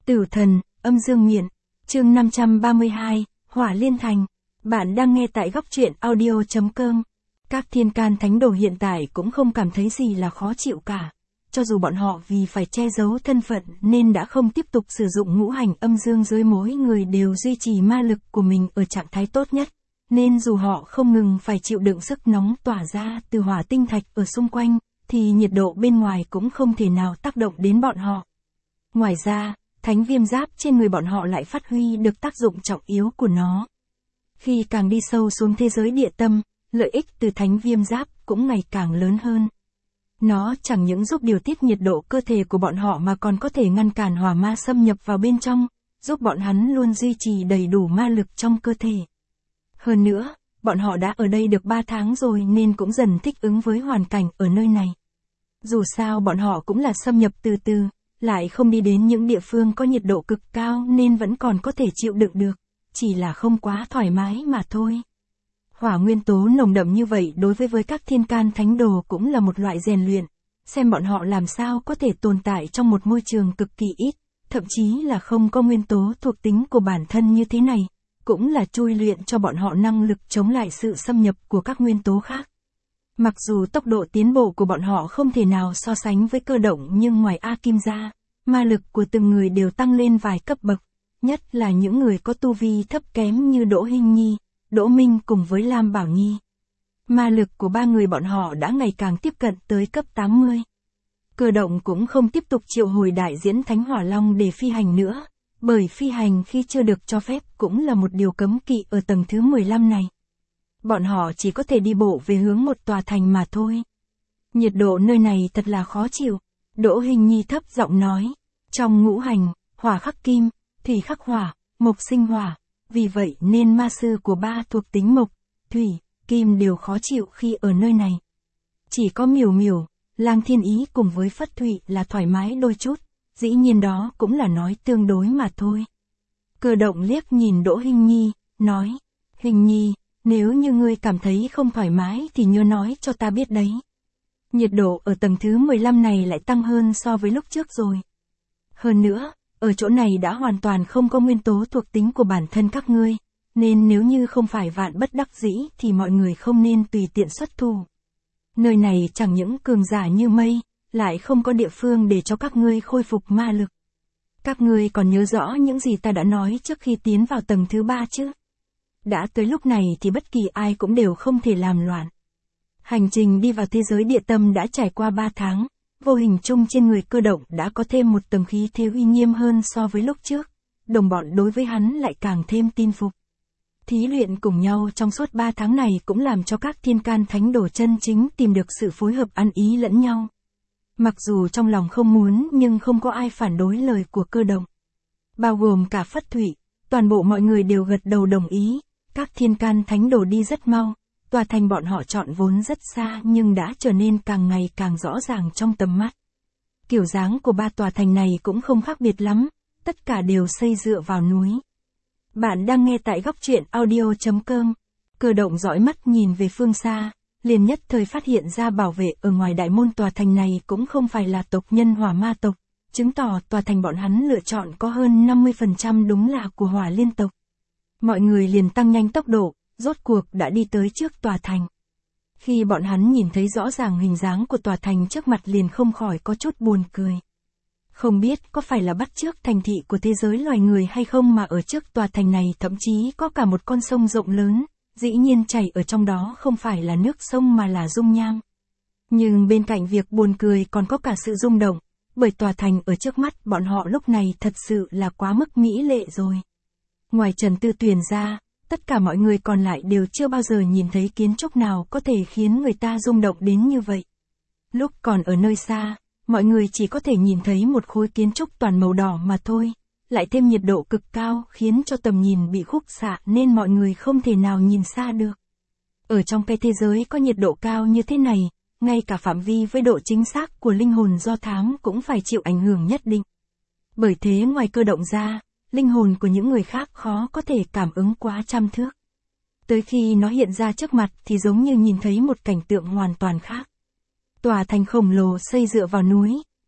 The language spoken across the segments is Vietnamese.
Tử thần, âm dương miện, chương 532, Hỏa Liên Thành. Bạn đang nghe tại góc truyện audio.com. Các thiên can thánh đồ hiện tại cũng không cảm thấy gì là khó chịu cả. Cho dù bọn họ vì phải che giấu thân phận nên đã không tiếp tục sử dụng ngũ hành âm dương giới, mỗi người đều duy trì ma lực của mình ở trạng thái tốt nhất. Nên dù họ không ngừng phải chịu đựng sức nóng tỏa ra từ hỏa tinh thạch ở xung quanh, thì nhiệt độ bên ngoài cũng không thể nào tác động đến bọn họ. Ngoài ra, thánh viêm giáp trên người bọn họ lại phát huy được tác dụng trọng yếu của nó. Khi càng đi sâu xuống thế giới địa tâm, lợi ích từ thánh viêm giáp cũng ngày càng lớn hơn. Nó chẳng những giúp điều tiết nhiệt độ cơ thể của bọn họ mà còn có thể ngăn cản hỏa ma xâm nhập vào bên trong, giúp bọn hắn luôn duy trì đầy đủ ma lực trong cơ thể. Hơn nữa, bọn họ đã ở đây được 3 tháng rồi nên cũng dần thích ứng với hoàn cảnh ở nơi này. Dù sao bọn họ cũng là xâm nhập từ từ, lại không đi đến những địa phương có nhiệt độ cực cao nên vẫn còn có thể chịu đựng được, chỉ là không quá thoải mái mà thôi. Hỏa nguyên tố nồng đậm như vậy đối với các thiên can thánh đồ cũng là một loại rèn luyện, xem bọn họ làm sao có thể tồn tại trong một môi trường cực kỳ ít, thậm chí là không có nguyên tố thuộc tính của bản thân như thế này, cũng là chui luyện cho bọn họ năng lực chống lại sự xâm nhập của các nguyên tố khác. Mặc dù tốc độ tiến bộ của bọn họ không thể nào so sánh với Cơ Động, nhưng ngoài A Kim ra, ma lực của từng người đều tăng lên vài cấp bậc, nhất là những người có tu vi thấp kém như Đỗ Hinh Nhi, Đỗ Minh cùng với Lam Bảo Nhi. Ma lực của 3 người bọn họ đã ngày càng tiếp cận tới cấp 80. Cơ Động cũng không tiếp tục triệu hồi đại diễn Thánh Hỏa Long để phi hành nữa, bởi phi hành khi chưa được cho phép cũng là một điều cấm kỵ ở tầng thứ 15 này. Bọn họ chỉ có thể đi bộ về hướng một tòa thành mà thôi. Nhiệt độ nơi này thật là khó chịu, Đỗ Hinh Nhi thấp giọng nói. Trong ngũ hành, hỏa khắc kim, thủy khắc hỏa, mộc sinh hỏa, vì vậy nên ma sư của 3 thuộc tính mộc, thủy, kim đều khó chịu khi ở nơi này. Chỉ có Miểu Miểu, Lang Thiên Ý cùng với Phất Thụy là thoải mái đôi chút, dĩ nhiên đó cũng là nói tương đối mà thôi. Cơ Động liếc nhìn Đỗ Hinh Nhi, nói, Hinh Nhi, nếu như ngươi cảm thấy không thoải mái thì nhớ nói cho ta biết đấy. Nhiệt độ ở tầng thứ 15 này lại tăng hơn so với lúc trước rồi. Hơn nữa, ở chỗ này đã hoàn toàn không có nguyên tố thuộc tính của bản thân các ngươi, nên nếu như không phải vạn bất đắc dĩ thì mọi người không nên tùy tiện xuất thủ. Nơi này chẳng những cường giả như mây, lại không có địa phương để cho các ngươi khôi phục ma lực. Các ngươi còn nhớ rõ những gì ta đã nói trước khi tiến vào tầng thứ 3 chứ? Đã tới lúc này thì bất kỳ ai cũng đều không thể làm loạn. Hành trình đi vào thế giới địa tâm đã trải qua 3 tháng, vô hình chung trên người Cơ Động đã có thêm một tầng khí thế uy nghiêm hơn so với lúc trước, đồng bọn đối với hắn lại càng thêm tin phục. Thí luyện cùng nhau trong suốt 3 tháng này cũng làm cho các thiên can thánh đồ chân chính tìm được sự phối hợp ăn ý lẫn nhau. Mặc dù trong lòng không muốn nhưng không có ai phản đối lời của Cơ Động. Bao gồm cả Phất Thụy, toàn bộ mọi người đều gật đầu đồng ý. Các thiên can thánh đồ đi rất mau, tòa thành bọn họ chọn vốn rất xa nhưng đã trở nên càng ngày càng rõ ràng trong tầm mắt. Kiểu dáng của 3 tòa thành này cũng không khác biệt lắm, tất cả đều xây dựa vào núi. Bạn đang nghe tại góc truyện audio.com. Cơ Động dõi mắt nhìn về phương xa, liền nhất thời phát hiện ra bảo vệ ở ngoài đại môn tòa thành này cũng không phải là tộc nhân hỏa ma tộc, chứng tỏ tòa thành bọn hắn lựa chọn có hơn 50% đúng là của hỏa liên tộc. Mọi người liền tăng nhanh tốc độ, rốt cuộc đã đi tới trước tòa thành. Khi bọn hắn nhìn thấy rõ ràng hình dáng của tòa thành trước mặt liền không khỏi có chút buồn cười. Không biết có phải là bắt chước thành thị của thế giới loài người hay không mà ở trước tòa thành này thậm chí có cả một con sông rộng lớn, dĩ nhiên chảy ở trong đó không phải là nước sông mà là dung nham. Nhưng bên cạnh việc buồn cười còn có cả sự rung động, bởi tòa thành ở trước mắt bọn họ lúc này thật sự là quá mức mỹ lệ rồi. Ngoài Trần Tư Tuyền ra, tất cả mọi người còn lại đều chưa bao giờ nhìn thấy kiến trúc nào có thể khiến người ta rung động đến như vậy. Lúc còn ở nơi xa, mọi người chỉ có thể nhìn thấy một khối kiến trúc toàn màu đỏ mà thôi, lại thêm nhiệt độ cực cao khiến cho tầm nhìn bị khúc xạ nên mọi người không thể nào nhìn xa được. Ở trong cái thế giới có nhiệt độ cao như thế này, ngay cả phạm vi với độ chính xác của linh hồn do thám cũng phải chịu ảnh hưởng nhất định. Bởi thế ngoài Cơ Động ra, linh hồn của những người khác khó có thể cảm ứng quá trăm thước. Tới khi nó hiện ra trước mặt thì giống như nhìn thấy một cảnh tượng hoàn toàn khác. Tòa thành khổng lồ xây dựa vào núi,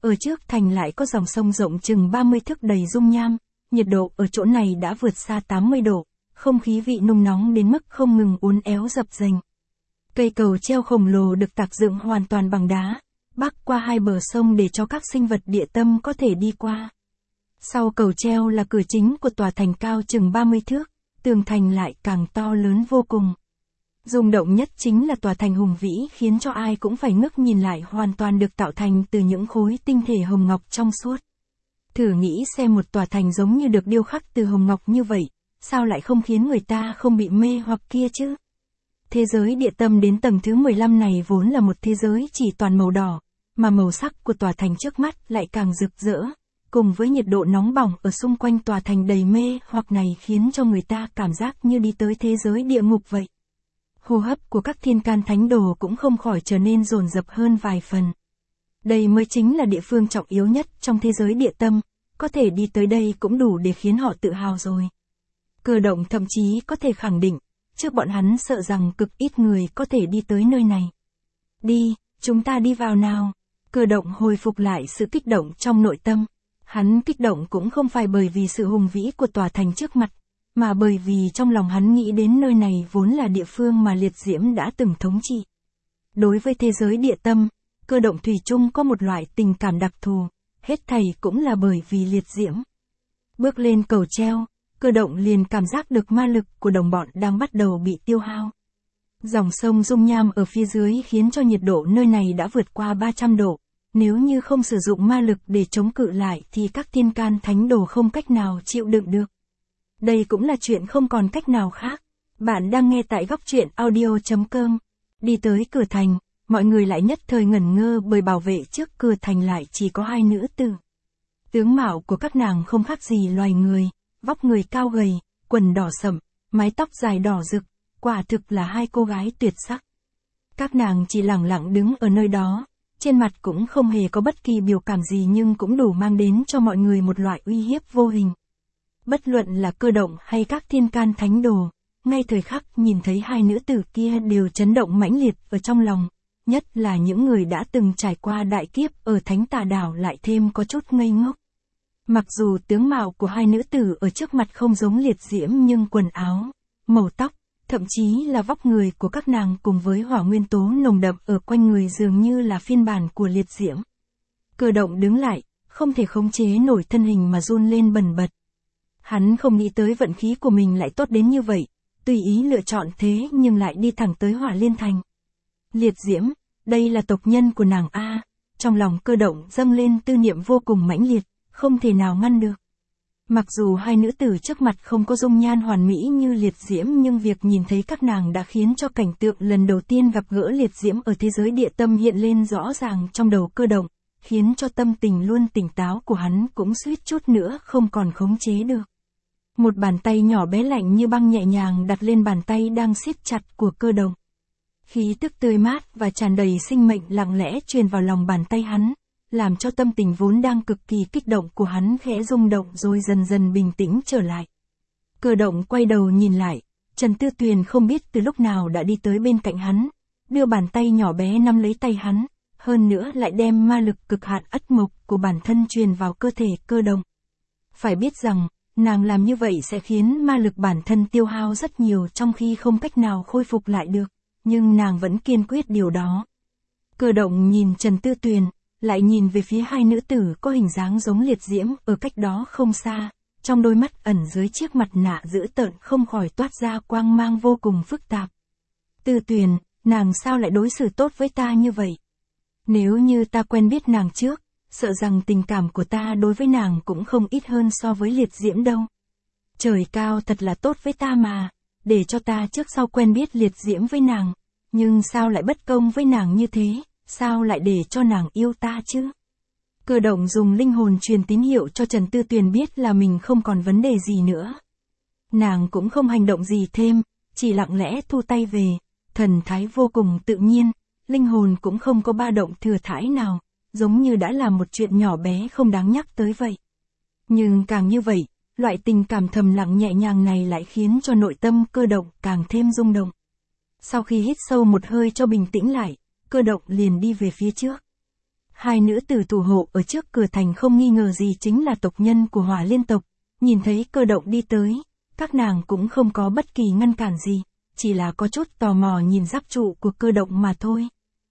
ở trước thành lại có dòng sông rộng chừng 30 thước đầy dung nham, nhiệt độ ở chỗ này đã vượt xa 80 độ, không khí vị nung nóng đến mức không ngừng uốn éo dập dềnh. Cây cầu treo khổng lồ được tạc dựng hoàn toàn bằng đá, bắc qua hai bờ sông để cho các sinh vật địa tâm có thể đi qua. Sau cầu treo là cửa chính của tòa thành cao chừng 30 thước, tường thành lại càng to lớn vô cùng. Rung động nhất chính là tòa thành hùng vĩ khiến cho ai cũng phải ngước nhìn lại, hoàn toàn được tạo thành từ những khối tinh thể hồng ngọc trong suốt. Thử nghĩ xem một tòa thành giống như được điêu khắc từ hồng ngọc như vậy, sao lại không khiến người ta không bị mê hoặc kia chứ? Thế giới địa tâm đến tầng thứ 15 này vốn là một thế giới chỉ toàn màu đỏ, mà màu sắc của tòa thành trước mắt lại càng rực rỡ, cùng với nhiệt độ nóng bỏng ở xung quanh tòa thành đầy mê hoặc này khiến cho người ta cảm giác như đi tới thế giới địa ngục vậy. Hô hấp của các thiên can thánh đồ cũng không khỏi trở nên dồn dập hơn vài phần. Đây mới chính là địa phương trọng yếu nhất trong thế giới địa tâm, có thể đi tới đây cũng đủ để khiến họ tự hào rồi. Cơ động thậm chí có thể khẳng định, trước bọn hắn sợ rằng cực ít người có thể đi tới nơi này. Đi, chúng ta đi vào nào. Cơ động hồi phục lại sự kích động trong nội tâm. Hắn kích động cũng không phải bởi vì sự hùng vĩ của tòa thành trước mặt, mà bởi vì trong lòng hắn nghĩ đến nơi này vốn là địa phương mà liệt diễm đã từng thống trị. Đối với thế giới địa tâm, cơ động thủy chung có một loại tình cảm đặc thù, hết thảy cũng là bởi vì liệt diễm. Bước lên cầu treo, cơ động liền cảm giác được ma lực của đồng bọn đang bắt đầu bị tiêu hao. Dòng sông dung nham ở phía dưới khiến cho nhiệt độ nơi này đã vượt qua 300 độ. Nếu như không sử dụng ma lực để chống cự lại thì các thiên can thánh đồ không cách nào chịu đựng được. Đây cũng là chuyện không còn cách nào khác. Bạn đang nghe tại góc truyện audio.com. Đi tới cửa thành, mọi người lại nhất thời ngẩn ngơ bởi bảo vệ trước cửa thành lại chỉ có hai nữ tử. Tướng mạo của các nàng không khác gì loài người, vóc người cao gầy, quần đỏ sẫm, mái tóc dài đỏ rực, quả thực là hai cô gái tuyệt sắc. Các nàng chỉ lẳng lặng đứng ở nơi đó, trên mặt cũng không hề có bất kỳ biểu cảm gì nhưng cũng đủ mang đến cho mọi người một loại uy hiếp vô hình. Bất luận là cơ động hay các thiên can thánh đồ, ngay thời khắc nhìn thấy hai nữ tử kia đều chấn động mãnh liệt ở trong lòng, nhất là những người đã từng trải qua đại kiếp ở Thánh Tà Đảo lại thêm có chút ngây ngốc. Mặc dù tướng mạo của hai nữ tử ở trước mặt không giống liệt diễm nhưng quần áo, màu tóc, thậm chí là vóc người của các nàng cùng với hỏa nguyên tố nồng đậm ở quanh người dường như là phiên bản của liệt diễm. Cơ động đứng lại, không thể khống chế nổi thân hình mà run lên bần bật. Hắn không nghĩ tới vận khí của mình lại tốt đến như vậy, tùy ý lựa chọn thế nhưng lại đi thẳng tới Hỏa Liên Thành. Liệt diễm, đây là tộc nhân của nàng A, trong lòng cơ động dâng lên tư niệm vô cùng mãnh liệt, không thể nào ngăn được. Mặc dù hai nữ tử trước mặt không có dung nhan hoàn mỹ như liệt diễm nhưng việc nhìn thấy các nàng đã khiến cho cảnh tượng lần đầu tiên gặp gỡ liệt diễm ở thế giới địa tâm hiện lên rõ ràng trong đầu cơ động, khiến cho tâm tình luôn tỉnh táo của hắn cũng suýt chút nữa không còn khống chế được. Một bàn tay nhỏ bé lạnh như băng nhẹ nhàng đặt lên bàn tay đang siết chặt của cơ động. Khí tức tươi mát và tràn đầy sinh mệnh lặng lẽ truyền vào lòng bàn tay hắn, làm cho tâm tình vốn đang cực kỳ kích động của hắn khẽ rung động rồi dần dần bình tĩnh trở lại. Cơ động quay đầu nhìn lại, Trần Tư Tuyền không biết từ lúc nào đã đi tới bên cạnh hắn, đưa bàn tay nhỏ bé nắm lấy tay hắn, hơn nữa lại đem ma lực cực hạn ất mộc của bản thân truyền vào cơ thể cơ động. Phải biết rằng, nàng làm như vậy sẽ khiến ma lực bản thân tiêu hao rất nhiều trong khi không cách nào khôi phục lại được, nhưng nàng vẫn kiên quyết điều đó. Cơ động nhìn Trần Tư Tuyền, lại nhìn về phía hai nữ tử có hình dáng giống liệt diễm ở cách đó không xa, trong đôi mắt ẩn dưới chiếc mặt nạ dữ tợn không khỏi toát ra quang mang vô cùng phức tạp. Tư Tuyền, nàng sao lại đối xử tốt với ta như vậy? Nếu như ta quen biết nàng trước, sợ rằng tình cảm của ta đối với nàng cũng không ít hơn so với liệt diễm đâu. Trời cao thật là tốt với ta mà, để cho ta trước sau quen biết liệt diễm với nàng, nhưng sao lại bất công với nàng như thế, sao lại để cho nàng yêu ta chứ? Cơ động dùng linh hồn truyền tín hiệu cho Trần Tư Tuyền biết là mình không còn vấn đề gì nữa. Nàng cũng không hành động gì thêm, chỉ lặng lẽ thu tay về, thần thái vô cùng tự nhiên, linh hồn cũng không có ba động thừa thãi nào, giống như đã làm một chuyện nhỏ bé không đáng nhắc tới vậy. Nhưng càng như vậy, loại tình cảm thầm lặng nhẹ nhàng này lại khiến cho nội tâm cơ động càng thêm rung động. Sau khi hít sâu một hơi cho bình tĩnh lại, cơ động liền đi về phía trước. Hai nữ tử thủ hộ ở trước cửa thành không nghi ngờ gì chính là tộc nhân của Hỏa Liên tộc, nhìn thấy Cơ Động đi tới, các nàng cũng không có bất kỳ ngăn cản gì, chỉ là có chút tò mò nhìn giáp trụ của Cơ Động mà thôi.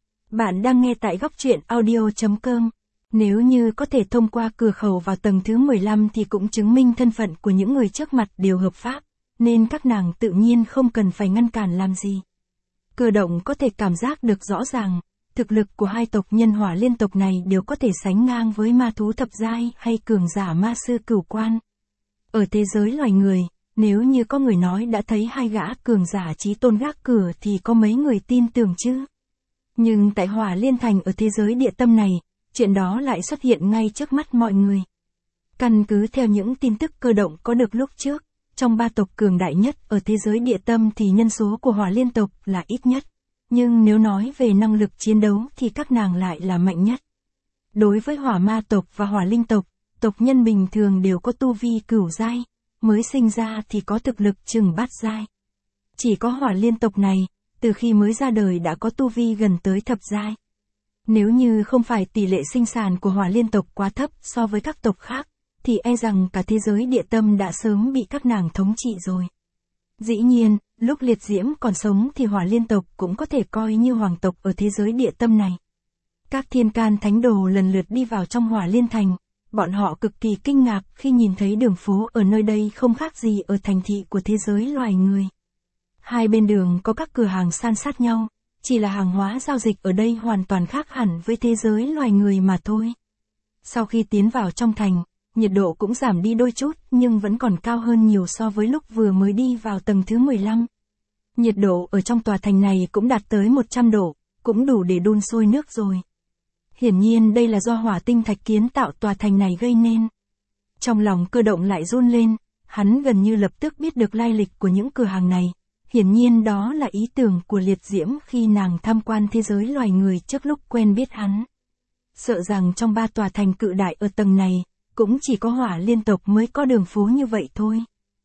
Bạn đang nghe tại góc truyện audio.com. Nếu như có thể thông qua cửa khẩu vào tầng thứ 15 thì cũng chứng minh thân phận của những người trước mặt đều hợp pháp, nên các nàng tự nhiên không cần phải ngăn cản làm gì. Cơ Động có thể cảm giác được rõ ràng, thực lực của hai tộc nhân Hỏa Liên tộc này đều có thể sánh ngang với ma thú thập giai hay cường giả ma sư cửu quan. Ở thế giới loài người, nếu như có người nói đã thấy hai gã cường giả chí tôn gác cửa thì có mấy người tin tưởng chứ. Nhưng tại Hỏa Liên Thành ở thế giới địa tâm này, chuyện đó lại xuất hiện ngay trước mắt mọi người. Căn cứ theo những tin tức Cơ Động có được lúc trước, trong ba tộc cường đại nhất ở thế giới địa tâm thì nhân số của Hỏa Liên tộc là ít nhất. Nhưng nếu nói về năng lực chiến đấu thì các nàng lại là mạnh nhất. Đối với Hỏa Ma tộc và Hỏa Linh tộc, tộc nhân bình thường đều có tu vi cửu giai, mới sinh ra thì có thực lực chừng bát giai. Chỉ có Hỏa Liên tộc này, từ khi mới ra đời đã có tu vi gần tới thập giai. Nếu như không phải tỷ lệ sinh sản của Hỏa Liên tộc quá thấp so với các tộc khác, thì e rằng cả thế giới địa tâm đã sớm bị các nàng thống trị rồi. Dĩ nhiên, lúc Liệt Diễm còn sống thì Hỏa Liên tộc cũng có thể coi như hoàng tộc ở thế giới địa tâm này. Các thiên can thánh đồ lần lượt đi vào trong Hỏa Liên Thành, bọn họ cực kỳ kinh ngạc khi nhìn thấy đường phố ở nơi đây không khác gì ở thành thị của thế giới loài người. Hai bên đường có các cửa hàng san sát nhau, chỉ là hàng hóa giao dịch ở đây hoàn toàn khác hẳn với thế giới loài người mà thôi. Sau khi tiến vào trong thành, nhiệt độ cũng giảm đi đôi chút nhưng vẫn còn cao hơn nhiều so với lúc vừa mới đi vào tầng thứ 15. Nhiệt độ ở trong tòa thành này cũng đạt tới 100 độ, cũng đủ để đun sôi nước rồi. Hiển nhiên đây là do hỏa tinh thạch kiến tạo tòa thành này gây nên. Trong lòng Cơ Động lại run lên, hắn gần như lập tức biết được lai lịch của những cửa hàng này. Hiển nhiên đó là ý tưởng của Liệt Diễm khi nàng tham quan thế giới loài người trước lúc quen biết hắn. Sợ rằng trong ba tòa thành cự đại ở tầng này, cũng chỉ có Hỏa Liên tộc mới có đường phố như vậy thôi.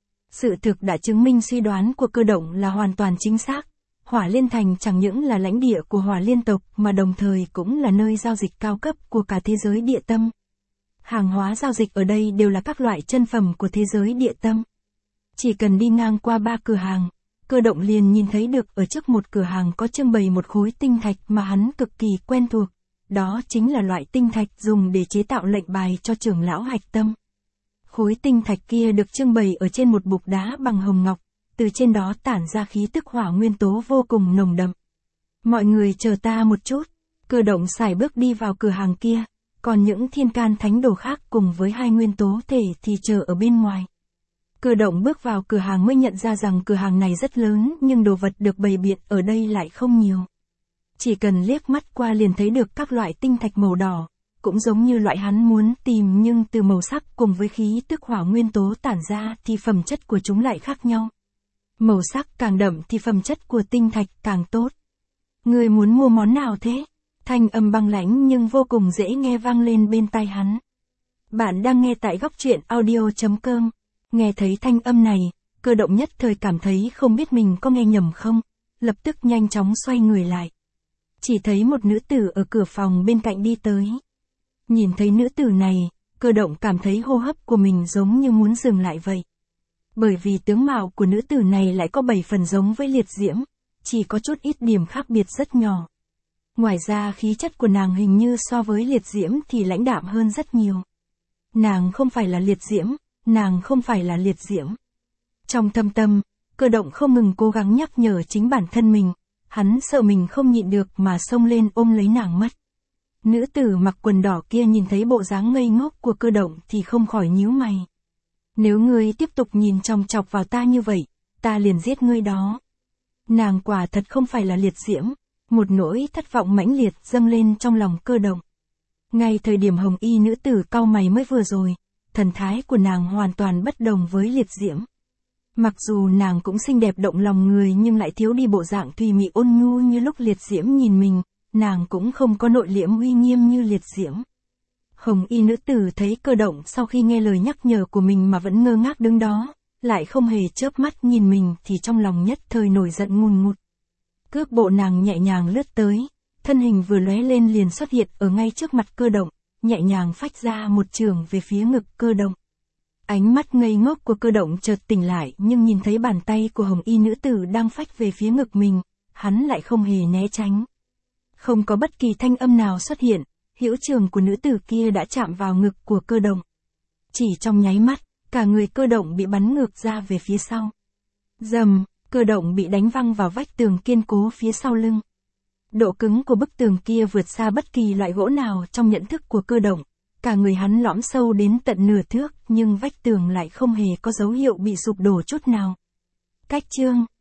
Sự thực đã chứng minh suy đoán của Cơ Động là hoàn toàn chính xác. Hỏa Liên Thành chẳng những là lãnh địa của Hỏa Liên tộc mà đồng thời cũng là nơi giao dịch cao cấp của cả thế giới địa tâm. Hàng hóa giao dịch ở đây đều là các loại chân phẩm của thế giới địa tâm. Chỉ cần đi ngang qua ba cửa hàng, Cơ Động liền nhìn thấy được ở trước một cửa hàng có trưng bày một khối tinh thạch mà hắn cực kỳ quen thuộc. Đó chính là loại tinh thạch dùng để chế tạo lệnh bài cho trưởng lão Hạch Tâm. Khối tinh thạch kia được trưng bày ở trên một bục đá bằng hồng ngọc, từ trên đó tản ra khí tức hỏa nguyên tố vô cùng nồng đậm. Mọi người chờ ta một chút, Cơ Động sải bước đi vào cửa hàng kia, còn những thiên can thánh đồ khác cùng với hai nguyên tố thể thì chờ ở bên ngoài. Cơ Động bước vào cửa hàng mới nhận ra rằng cửa hàng này rất lớn nhưng đồ vật được bày biện ở đây lại không nhiều. Chỉ cần liếc mắt qua liền thấy được các loại tinh thạch màu đỏ, cũng giống như loại hắn muốn tìm nhưng từ màu sắc cùng với khí tức hỏa nguyên tố tản ra thì phẩm chất của chúng lại khác nhau. Màu sắc càng đậm thì phẩm chất của tinh thạch càng tốt. Người muốn mua món nào thế? Thanh âm băng lãnh nhưng vô cùng dễ nghe vang lên bên tai hắn. Bạn đang nghe tại góc truyện audio.com. Nghe thấy thanh âm này, Cơ Động nhất thời cảm thấy không biết mình có nghe nhầm không, lập tức nhanh chóng xoay người lại. Chỉ thấy một nữ tử ở cửa phòng bên cạnh đi tới. Nhìn thấy nữ tử này, Cơ Động cảm thấy hô hấp của mình giống như muốn dừng lại vậy. Bởi vì tướng mạo của nữ tử này lại có 7 phần giống với Liệt Diễm, chỉ có chút ít điểm khác biệt rất nhỏ. Ngoài ra khí chất của nàng hình như so với Liệt Diễm thì lãnh đạm hơn rất nhiều. Nàng không phải là Liệt Diễm, nàng không phải là Liệt Diễm. Trong thâm tâm, Cơ Động không ngừng cố gắng nhắc nhở chính bản thân mình, hắn sợ mình không nhịn được mà xông lên ôm lấy nàng mất. Nữ tử mặc quần đỏ kia nhìn thấy bộ dáng ngây ngốc của Cơ Động thì không khỏi nhíu mày. Nếu ngươi tiếp tục nhìn chòng chọc vào ta như vậy, ta liền giết ngươi đó. Nàng quả thật không phải là Liệt Diễm, một nỗi thất vọng mãnh liệt dâng lên trong lòng Cơ Động. Ngay thời điểm hồng y nữ tử cau mày mới vừa rồi, thần thái của nàng hoàn toàn bất đồng với Liệt Diễm. Mặc dù nàng cũng xinh đẹp động lòng người nhưng lại thiếu đi bộ dạng thùy mị ôn nhu như lúc Liệt Diễm nhìn mình, nàng cũng không có nội liễm uy nghiêm như Liệt Diễm. Hồng y nữ tử thấy Cơ Động sau khi nghe lời nhắc nhở của mình mà vẫn ngơ ngác đứng đó, lại không hề chớp mắt nhìn mình thì trong lòng nhất thời nổi giận ngùn ngụt. Cước bộ nàng nhẹ nhàng lướt tới, thân hình vừa lóe lên liền xuất hiện ở ngay trước mặt Cơ Động, nhẹ nhàng phách ra một chưởng về phía ngực Cơ Động. Ánh mắt ngây ngốc của Cơ Động chợt tỉnh lại nhưng nhìn thấy bàn tay của hồng y nữ tử đang phách về phía ngực mình, hắn lại không hề né tránh. Không có bất kỳ thanh âm nào xuất hiện, hữu trường của nữ tử kia đã chạm vào ngực của Cơ Động. Chỉ trong nháy mắt, cả người Cơ Động bị bắn ngược ra về phía sau. Rầm, Cơ Động bị đánh văng vào vách tường kiên cố phía sau lưng. Độ cứng của bức tường kia vượt xa bất kỳ loại gỗ nào trong nhận thức của Cơ Động. Cả người hắn lõm sâu đến tận nửa thước, nhưng vách tường lại không hề có dấu hiệu bị sụp đổ chút nào. Cách chương